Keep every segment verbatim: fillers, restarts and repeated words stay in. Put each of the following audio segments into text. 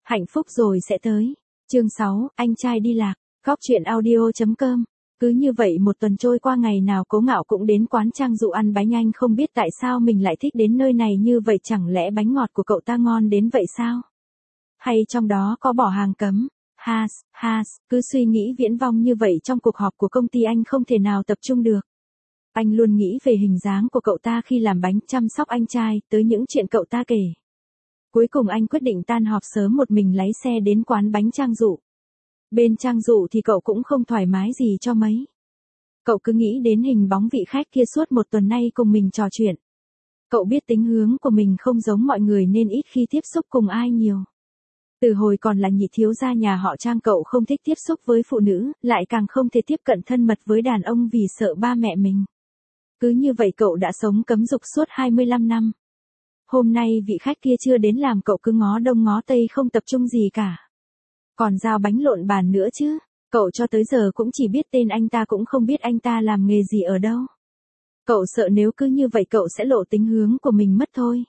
Hạnh phúc rồi sẽ tới. Chương sáu, anh trai đi lạc. Góc truyện audio chấm com. Cứ như vậy một tuần trôi qua, ngày nào Cố Ngạo cũng đến quán Trang Dụ ăn bánh. Anh không biết tại sao mình lại thích đến nơi này như vậy, chẳng lẽ bánh ngọt của cậu ta ngon đến vậy sao? Hay trong đó có bỏ hàng cấm? Has, has, cứ suy nghĩ viễn vông như vậy trong cuộc họp của công ty anh không thể nào tập trung được. Anh luôn nghĩ về hình dáng của cậu ta khi làm bánh, chăm sóc anh trai, tới những chuyện cậu ta kể. Cuối cùng anh quyết định tan họp sớm một mình lái xe đến quán bánh Trang Dụ. Bên Trang Dụ thì cậu cũng không thoải mái gì cho mấy. Cậu cứ nghĩ đến hình bóng vị khách kia suốt một tuần nay cùng mình trò chuyện. Cậu biết tính hướng của mình không giống mọi người nên ít khi tiếp xúc cùng ai nhiều. Từ hồi còn là nhị thiếu gia nhà họ Trang, cậu không thích tiếp xúc với phụ nữ, lại càng không thể tiếp cận thân mật với đàn ông vì sợ ba mẹ mình. Cứ như vậy cậu đã sống cấm dục suốt hai mươi lăm năm. Hôm nay vị khách kia chưa đến làm cậu cứ ngó đông ngó tây không tập trung gì cả. Còn giao bánh lộn bàn nữa chứ, cậu cho tới giờ cũng chỉ biết tên anh ta, cũng không biết anh ta làm nghề gì ở đâu. Cậu sợ nếu cứ như vậy cậu sẽ lộ tính hướng của mình mất thôi.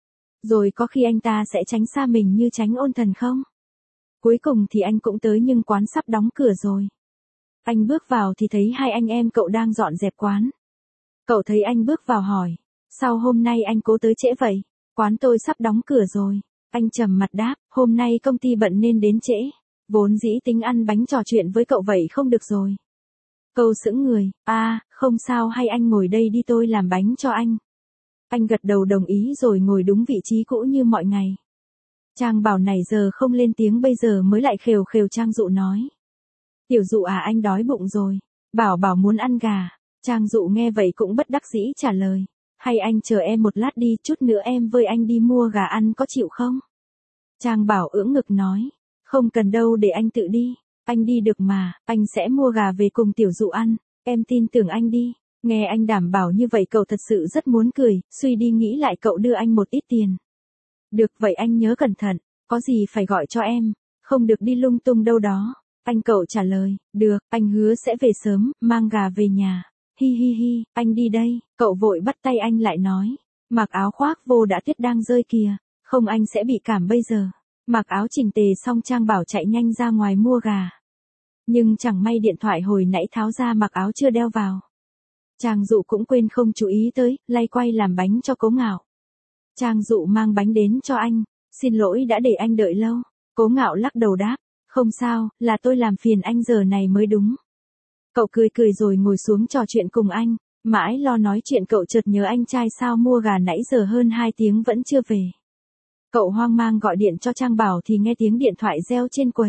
Rồi có khi anh ta sẽ tránh xa mình như tránh ôn thần không? Cuối cùng thì anh cũng tới, nhưng quán sắp đóng cửa rồi. Anh bước vào thì thấy hai anh em cậu đang dọn dẹp quán. Cậu thấy anh bước vào hỏi, sao hôm nay anh Cố tới trễ vậy? Quán tôi sắp đóng cửa rồi. Anh trầm mặt đáp, hôm nay công ty bận nên đến trễ. Vốn dĩ tính ăn bánh trò chuyện với cậu vậy không được rồi. Câu sững người, à, không sao, hay anh ngồi đây đi, tôi làm bánh cho anh. Anh gật đầu đồng ý rồi ngồi đúng vị trí cũ như mọi ngày. Trang Bảo này giờ không lên tiếng, bây giờ mới lại khều khều. Trang Dụ nói, Tiểu Dụ à, anh đói bụng rồi. Bảo Bảo muốn ăn gà. Trang Dụ nghe vậy cũng bất đắc dĩ trả lời, hay anh chờ em một lát đi, chút nữa em với anh đi mua gà ăn, có chịu không? Trang Bảo ưỡn ngực nói, không cần đâu, để anh tự đi. Anh đi được mà, anh sẽ mua gà về cùng Tiểu Dụ ăn, em tin tưởng anh đi. Nghe anh đảm bảo như vậy cậu thật sự rất muốn cười, suy đi nghĩ lại cậu đưa anh một ít tiền. Được vậy anh nhớ cẩn thận, có gì phải gọi cho em, không được đi lung tung đâu đó. Anh cậu trả lời, được, anh hứa sẽ về sớm, mang gà về nhà. Hi hi hi, anh đi đây. Cậu vội bắt tay anh lại nói, mặc áo khoác vô đã, tuyết đang rơi kìa, không anh sẽ bị cảm bây giờ. Mặc áo chỉnh tề xong Trang Bảo chạy nhanh ra ngoài mua gà. Nhưng chẳng may điện thoại hồi nãy tháo ra mặc áo chưa đeo vào. Trang Dụ cũng quên không chú ý tới, lay quay làm bánh cho Cố Ngạo. Trang Dụ mang bánh đến cho anh, xin lỗi đã để anh đợi lâu. Cố Ngạo lắc đầu đáp, không sao, là tôi làm phiền anh giờ này mới đúng. Cậu cười cười rồi ngồi xuống trò chuyện cùng anh, mãi lo nói chuyện cậu chợt nhớ anh trai sao mua gà nãy giờ hơn hai tiếng vẫn chưa về. Cậu hoang mang gọi điện cho Trang Bảo thì nghe tiếng điện thoại reo trên quầy.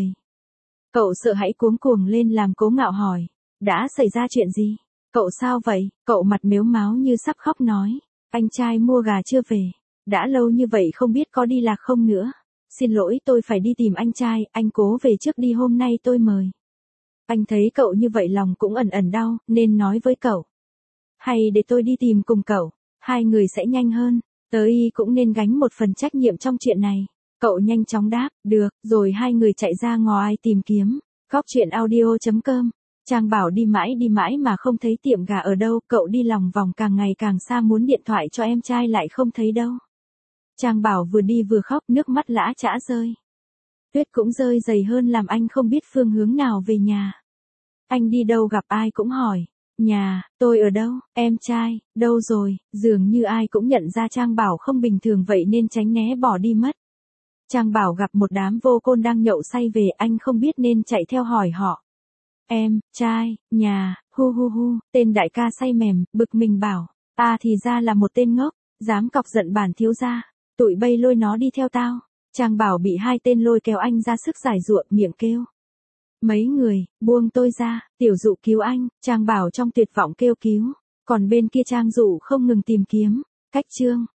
Cậu sợ hãi cuống cuồng lên làm Cố Ngạo hỏi, đã xảy ra chuyện gì? Cậu sao vậy? Cậu mặt mếu máo như sắp khóc nói, anh trai mua gà chưa về, đã lâu như vậy không biết có đi lạc không nữa. Xin lỗi, tôi phải đi tìm anh trai, anh Cố về trước đi, hôm nay tôi mời. Anh thấy cậu như vậy lòng cũng ẩn ẩn đau, nên nói với cậu, hay để tôi đi tìm cùng cậu, hai người sẽ nhanh hơn, tới y cũng nên gánh một phần trách nhiệm trong chuyện này. Cậu nhanh chóng đáp, được, rồi hai người chạy ra ngoài tìm kiếm. Góc truyện audio chấm com. Trang Bảo đi mãi đi mãi mà không thấy tiệm gà ở đâu, cậu đi lòng vòng càng ngày càng xa, muốn điện thoại cho em trai lại không thấy đâu. Trang Bảo vừa đi vừa khóc, nước mắt lã chã rơi. Tuyết cũng rơi dày hơn làm anh không biết phương hướng nào về nhà. Anh đi đâu gặp ai cũng hỏi, nhà, tôi ở đâu, em trai, đâu rồi, dường như ai cũng nhận ra Trang Bảo không bình thường vậy nên tránh né bỏ đi mất. Trang Bảo gặp một đám vô côn đang nhậu say về, anh không biết nên chạy theo hỏi họ. Em, trai, nhà, hu hu hu, tên đại ca say mềm, bực mình bảo, ta thì ra là một tên ngốc, dám cọc giận bản thiếu gia, tụi bay lôi nó đi theo tao. Trang Bảo bị hai tên lôi kéo anh ra sức giải dụa, miệng kêu, mấy người, buông tôi ra, Tiểu Dụ cứu anh. Trang Bảo trong tuyệt vọng kêu cứu, còn bên kia Trang Dụ không ngừng tìm kiếm. Cách chương